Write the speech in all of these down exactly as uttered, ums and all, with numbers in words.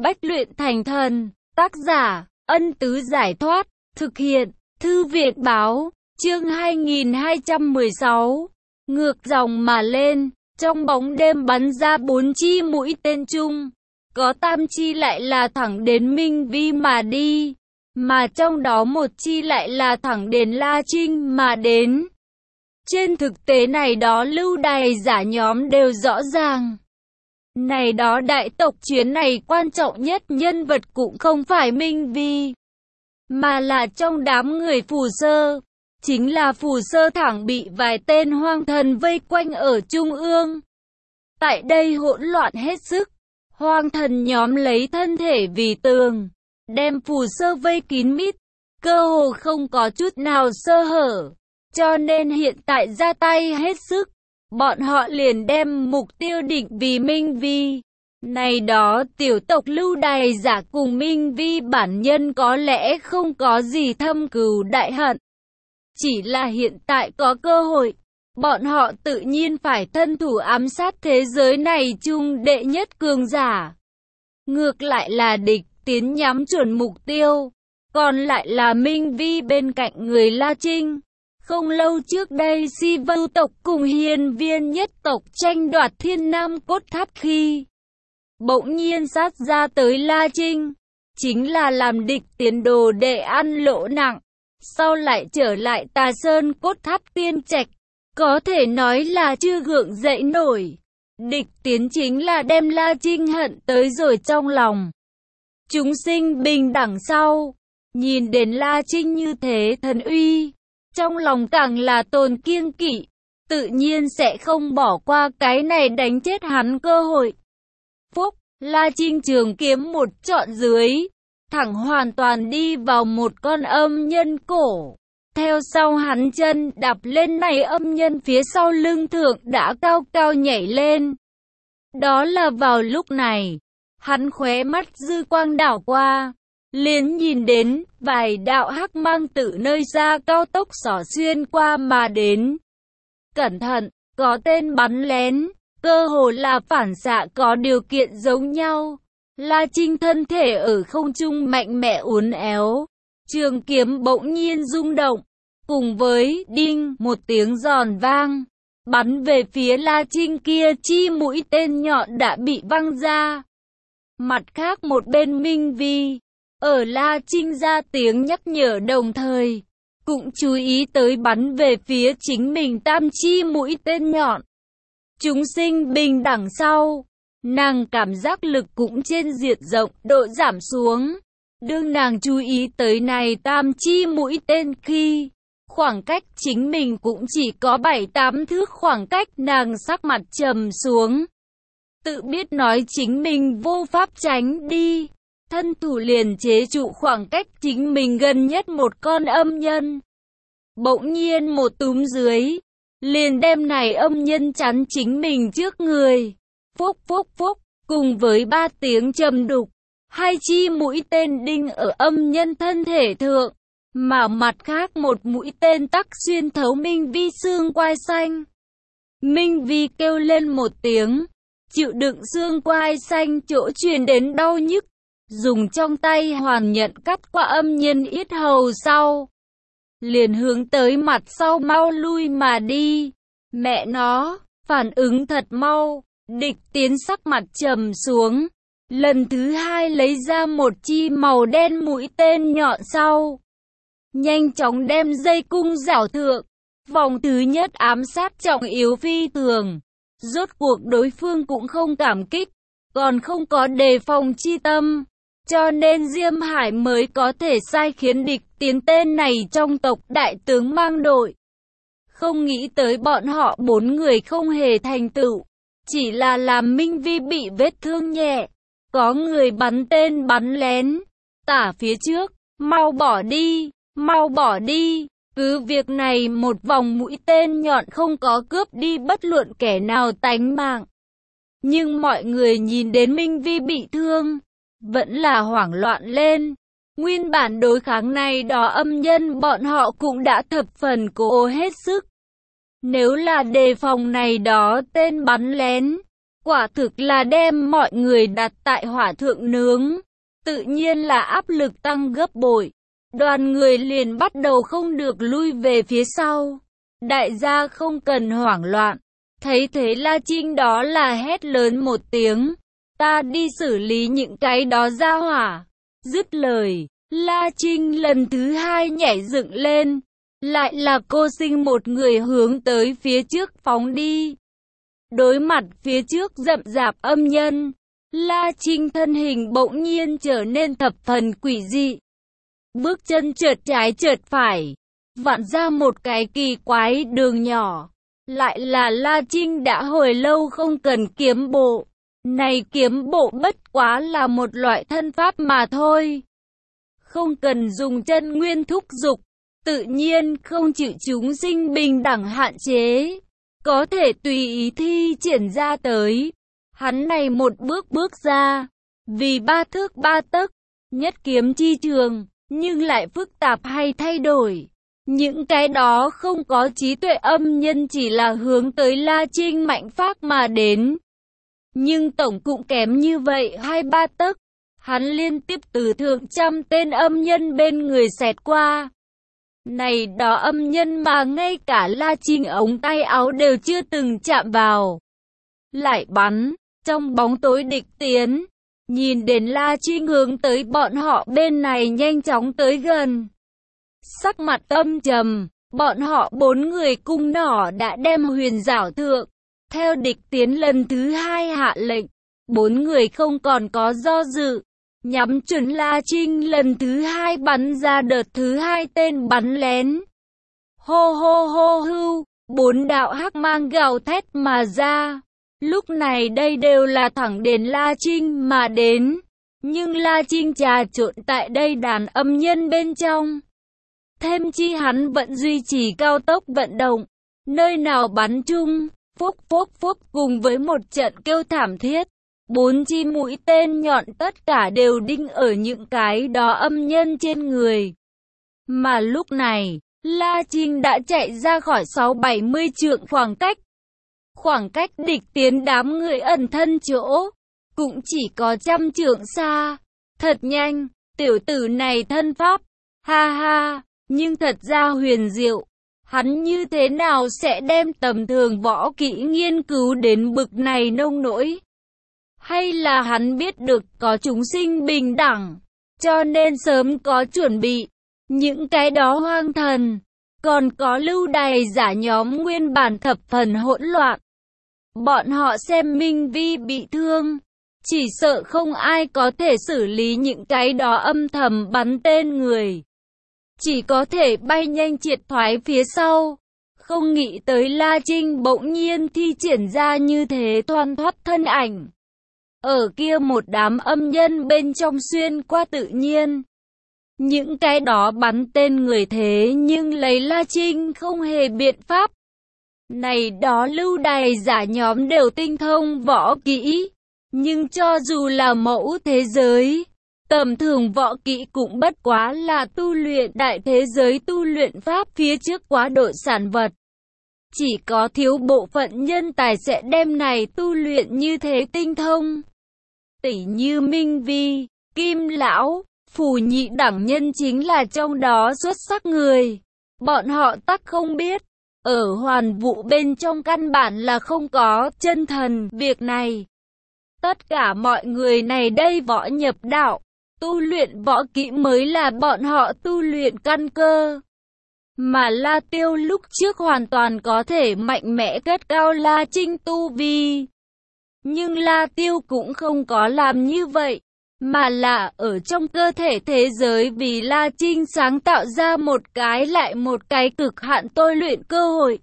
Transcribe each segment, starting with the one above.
bách luyện thành thần. Tác giả, Ân Tứ Giải Thoát. Thực hiện, Thư Viện Báo. Chương hai nghìn hai trăm mười sáu. Ngược dòng mà lên. Trong bóng đêm bắn ra bốn chi mũi tên chung. Có tam chi lại là thẳng đến Minh Vi mà đi. Mà trong đó một chi lại là thẳng đến La Trinh mà đến. Trên thực tế này đó lưu đày giả nhóm đều rõ ràng. Này đó đại tộc chuyến này quan trọng nhất nhân vật cũng không phải Minh Vi, mà là trong đám người Phù Sơ. Chính là Phù Sơ thẳng bị vài tên hoang thần vây quanh ở trung ương. Tại đây hỗn loạn hết sức, hoang thần nhóm lấy thân thể vì tường, đem Phù Sơ vây kín mít, cơ hồ không có chút nào sơ hở. Cho nên hiện tại ra tay hết sức, bọn họ liền đem mục tiêu định vì Minh Vi. Này đó tiểu tộc lưu đày giả cùng Minh Vi bản nhân có lẽ không có gì thâm cừu đại hận. Chỉ là hiện tại có cơ hội, bọn họ tự nhiên phải thân thủ ám sát thế giới này chung đệ nhất cường giả. Ngược lại là địch tiến nhắm chuẩn mục tiêu, còn lại là Minh Vi bên cạnh người La Trinh. Không lâu trước đây Si Vưu tộc cùng Hiên Viên nhất tộc tranh đoạt Thiên Nam cốt tháp khi bỗng nhiên sát ra tới La Trinh, chính là làm địch tiến đồ để ăn lỗ nặng, sau lại trở lại Tà Sơn cốt tháp tiên trạch, có thể nói là chưa gượng dậy nổi. Địch tiến chính là đem La Trinh hận tới rồi trong lòng. Chúng sinh bình đẳng sau, nhìn đến La Trinh như thế thần uy, trong lòng càng là tồn kiêng kỵ, tự nhiên sẽ không bỏ qua cái này đánh chết hắn cơ hội. Phúc, La Trinh trường kiếm một trọn dưới, thẳng hoàn toàn đi vào một con âm nhân cổ. Theo sau hắn chân đạp lên này âm nhân phía sau lưng thượng đã cao cao nhảy lên. Đó là vào lúc này, hắn khóe mắt dư quang đảo qua, liền nhìn đến vài đạo hắc mang từ nơi xa cao tốc xỏ xuyên qua mà đến. Cẩn thận, có tên bắn lén, cơ hồ là phản xạ có điều kiện giống nhau. La Trinh thân thể ở không trung mạnh mẽ uốn éo, trường kiếm bỗng nhiên rung động, cùng với đinh một tiếng giòn vang, bắn về phía La Trinh kia chi mũi tên nhọn đã bị văng ra. Mặt khác một bên Minh Vi, ở La Trinh ra tiếng nhắc nhở đồng thời, cũng chú ý tới bắn về phía chính mình tam chi mũi tên nhọn. Chúng sinh bình đẳng sau, nàng cảm giác lực cũng trên diện rộng độ giảm xuống. Đương nàng chú ý tới này tam chi mũi tên khi, khoảng cách chính mình cũng chỉ có bảy tám thước khoảng cách, nàng sắc mặt trầm xuống. Tự biết nói chính mình vô pháp tránh đi, thân thủ liền chế trụ khoảng cách chính mình gần nhất một con âm nhân. Bỗng nhiên một túm dưới, liền đem này âm nhân chắn chính mình trước người. Phúc phúc phúc, cùng với ba tiếng trầm đục, hai chi mũi tên đinh ở âm nhân thân thể thượng, mà mặt khác một mũi tên tắc xuyên thấu Minh Vi xương quai xanh. Minh Vi kêu lên một tiếng, chịu đựng xương quai xanh chỗ truyền đến đau nhức, dùng trong tay hoàn nhận cắt qua âm nhân yết hầu sau, liền hướng tới mặt sau mau lui mà đi. Mẹ nó, phản ứng thật mau. Địch tiến sắc mặt trầm xuống, lần thứ hai lấy ra một chi màu đen mũi tên nhọn sau, nhanh chóng đem dây cung rảo thượng. Vòng thứ nhất ám sát trọng yếu phi thường, rốt cuộc đối phương cũng không cảm kích, còn không có đề phòng chi tâm, cho nên Diêm Hải mới có thể sai khiến địch tiến tên này trong tộc đại tướng mang đội. Không nghĩ tới bọn họ bốn người không hề thành tựu, chỉ là làm Minh Vi bị vết thương nhẹ. Có người bắn tên bắn lén, tả phía trước, mau bỏ đi, mau bỏ đi. Cứ việc này một vòng mũi tên nhọn không có cướp đi bất luận kẻ nào tánh mạng, nhưng mọi người nhìn đến Minh Vi bị thương, vẫn là hoảng loạn lên. Nguyên bản đối kháng này đó âm nhân bọn họ cũng đã thập phần cố hết sức. Nếu là đề phòng này đó tên bắn lén, Quả thực là đem mọi người đặt tại hỏa thượng nướng. Tự nhiên là áp lực tăng gấp bội. Đoàn người liền bắt đầu không được lui về phía sau. Đại gia không cần hoảng loạn. Thấy thế La Trinh đó là hét lớn một tiếng. Ta đi xử lý những cái đó ra hỏa. Dứt lời, La Trinh lần thứ hai nhảy dựng lên. Lại là cô sinh một người hướng tới phía trước phóng đi. Đối mặt phía trước rậm rạp âm nhân, La Trinh thân hình bỗng nhiên trở nên thập phần quỷ dị. Bước chân trượt trái trượt phải, vặn ra một cái kỳ quái đường nhỏ. Lại là La Trinh đã hồi lâu không cần kiếm bộ. Này kiếm bộ bất quá là một loại thân pháp mà thôi. Không cần dùng chân nguyên thúc dục, tự nhiên không chịu chúng sinh bình đẳng hạn chế. Có thể tùy ý thi triển ra tới. Hắn này một bước bước ra, vì ba thước ba tấc, nhất kiếm chi trường, nhưng lại phức tạp hay thay đổi. Những cái đó không có trí tuệ âm nhân chỉ là hướng tới La Trinh mạnh phát mà đến. Nhưng tổng cũng kém như vậy hai ba tấc. Hắn liên tiếp từ thượng trăm tên âm nhân bên người xẹt qua. Này đó âm nhân mà ngay cả La Trinh ống tay áo đều chưa từng chạm vào. Lại bắn, trong bóng tối địch tiến. Nhìn đến La Trinh hướng tới bọn họ bên này nhanh chóng tới gần. Sắc mặt âm trầm, bọn họ bốn người cung nỏ đã đem huyền giảo thượng. Theo địch tiến lần thứ hai hạ lệnh, bốn người không còn có do dự. Nhắm chuẩn La Trinh lần thứ hai bắn ra đợt thứ hai tên bắn lén. Hô hô hô hưu, bốn đạo hắc mang gào thét mà ra. Lúc này đây đều là thẳng đến La Trinh mà đến. Nhưng La Trinh trà trộn tại đây đàn âm nhân bên trong. Thêm chi hắn vẫn duy trì cao tốc vận động. Nơi nào bắn chung, phúc phúc phúc cùng với một trận kêu thảm thiết. Bốn chi mũi tên nhọn tất cả đều đinh ở những cái đó âm nhân trên người. Mà lúc này, La Trinh đã chạy ra khỏi sáu bảy mươi trượng khoảng cách. Khoảng cách địch tiến đám người ẩn thân chỗ, cũng chỉ có trăm trượng xa. Thật nhanh, tiểu tử này thân pháp, ha ha, nhưng thật ra huyền diệu. Hắn như thế nào sẽ đem tầm thường võ kỹ nghiên cứu đến bực này nông nỗi? Hay là hắn biết được có chúng sinh bình đẳng, cho nên sớm có chuẩn bị. Những cái đó hoang thần, còn có lưu đày giả nhóm nguyên bản thập phần hỗn loạn. Bọn họ xem Minh Vi bị thương, chỉ sợ không ai có thể xử lý những cái đó âm thầm bắn tên người. Chỉ có thể bay nhanh triệt thoái phía sau. Không nghĩ tới La Trinh bỗng nhiên thi triển ra như thế thoăn thoắt thân ảnh. Ở kia một đám âm nhân bên trong xuyên qua tự nhiên. Những cái đó bắn tên người thế nhưng lấy La Trinh không hề biện pháp. Này đó lưu đày giả nhóm đều tinh thông võ kỹ. Nhưng cho dù là mẫu thế giới, tầm thường võ kỹ cũng bất quá là tu luyện đại thế giới tu luyện pháp phía trước quá độ sản vật. Chỉ có thiếu bộ phận nhân tài sẽ đem này tu luyện như thế tinh thông. Tỷ như Minh Vi, Kim Lão, Phù Nhị đẳng nhân chính là trong đó xuất sắc người. Bọn họ tắc không biết, ở hoàn vũ bên trong căn bản là không có chân thần việc này. Tất cả mọi người này đây võ nhập đạo, tu luyện võ kỹ mới là bọn họ tu luyện căn cơ. Mà La Tiêu lúc trước hoàn toàn có thể mạnh mẽ cất cao La Trinh tu vi. Nhưng La Tiêu cũng không có làm như vậy, mà là ở trong cơ thể thế giới vì La Trinh sáng tạo ra một cái lại một cái cực hạn tôi luyện cơ hội.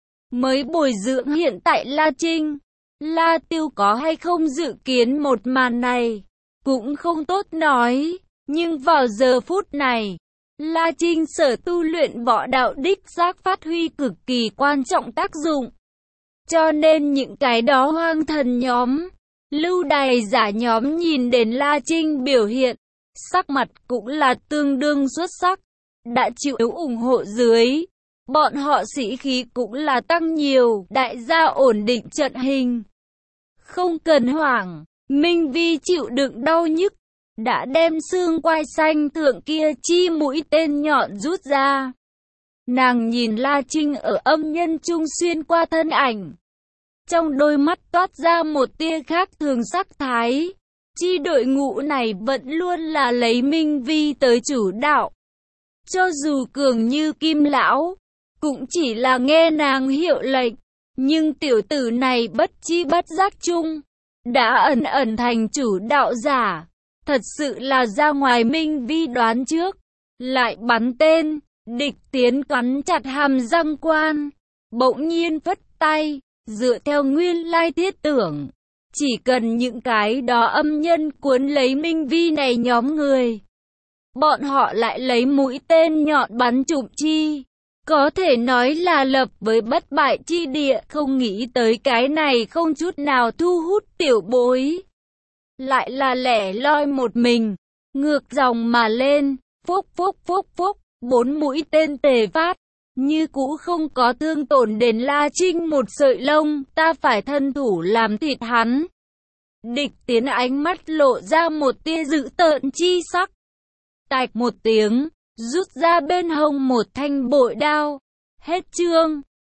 Mới bồi dưỡng hiện tại La Trinh. La Tiêu có hay không dự kiến một màn này, cũng không tốt nói, nhưng vào giờ phút này, La Trinh sở tu luyện võ đạo đích xác phát huy cực kỳ quan trọng tác dụng. Cho nên những cái đó hoang thần nhóm, lưu đày giả nhóm nhìn đến La Trinh biểu hiện, sắc mặt cũng là tương đương xuất sắc, đã chịu ủng hộ dưới. Bọn họ sĩ khí cũng là tăng nhiều, đại gia ổn định trận hình. Không cần hoảng, Minh Vi chịu đựng đau nhức, đã đem xương quai xanh thượng kia chi mũi tên nhọn rút ra. Nàng nhìn La Trinh ở âm nhân trung xuyên qua thân ảnh. Trong đôi mắt toát ra một tia khác thường sắc thái. Chi đội ngũ này vẫn luôn là lấy Minh Vi tới chủ đạo. Cho dù cường như Kim Lão, cũng chỉ là nghe nàng hiệu lệnh. Nhưng tiểu tử này bất chi bất giác chung, đã ẩn ẩn thành chủ đạo giả. Thật sự là ra ngoài Minh Vi đoán trước. Lại bắn tên, địch tiến cắn chặt hàm răng quan. Bỗng nhiên phất tay, dựa theo nguyên lai thiết tưởng. Chỉ cần những cái đó âm nhân cuốn lấy Minh Vi này nhóm người. Bọn họ lại lấy mũi tên nhọn bắn trụm chi. Có thể nói là lập với bất bại chi địa, không nghĩ tới cái này không chút nào thu hút tiểu bối. Lại là lẻ loi một mình, ngược dòng mà lên, phúc phúc phúc phúc, bốn mũi tên tề phát, như cũ không có thương tổn đến La Trinh một sợi lông, ta phải thân thủ làm thịt hắn. Địch tiến ánh mắt lộ ra một tia dữ tợn chi sắc. Tạch một tiếng, rút ra bên hông một thanh bội đao. Hết chương.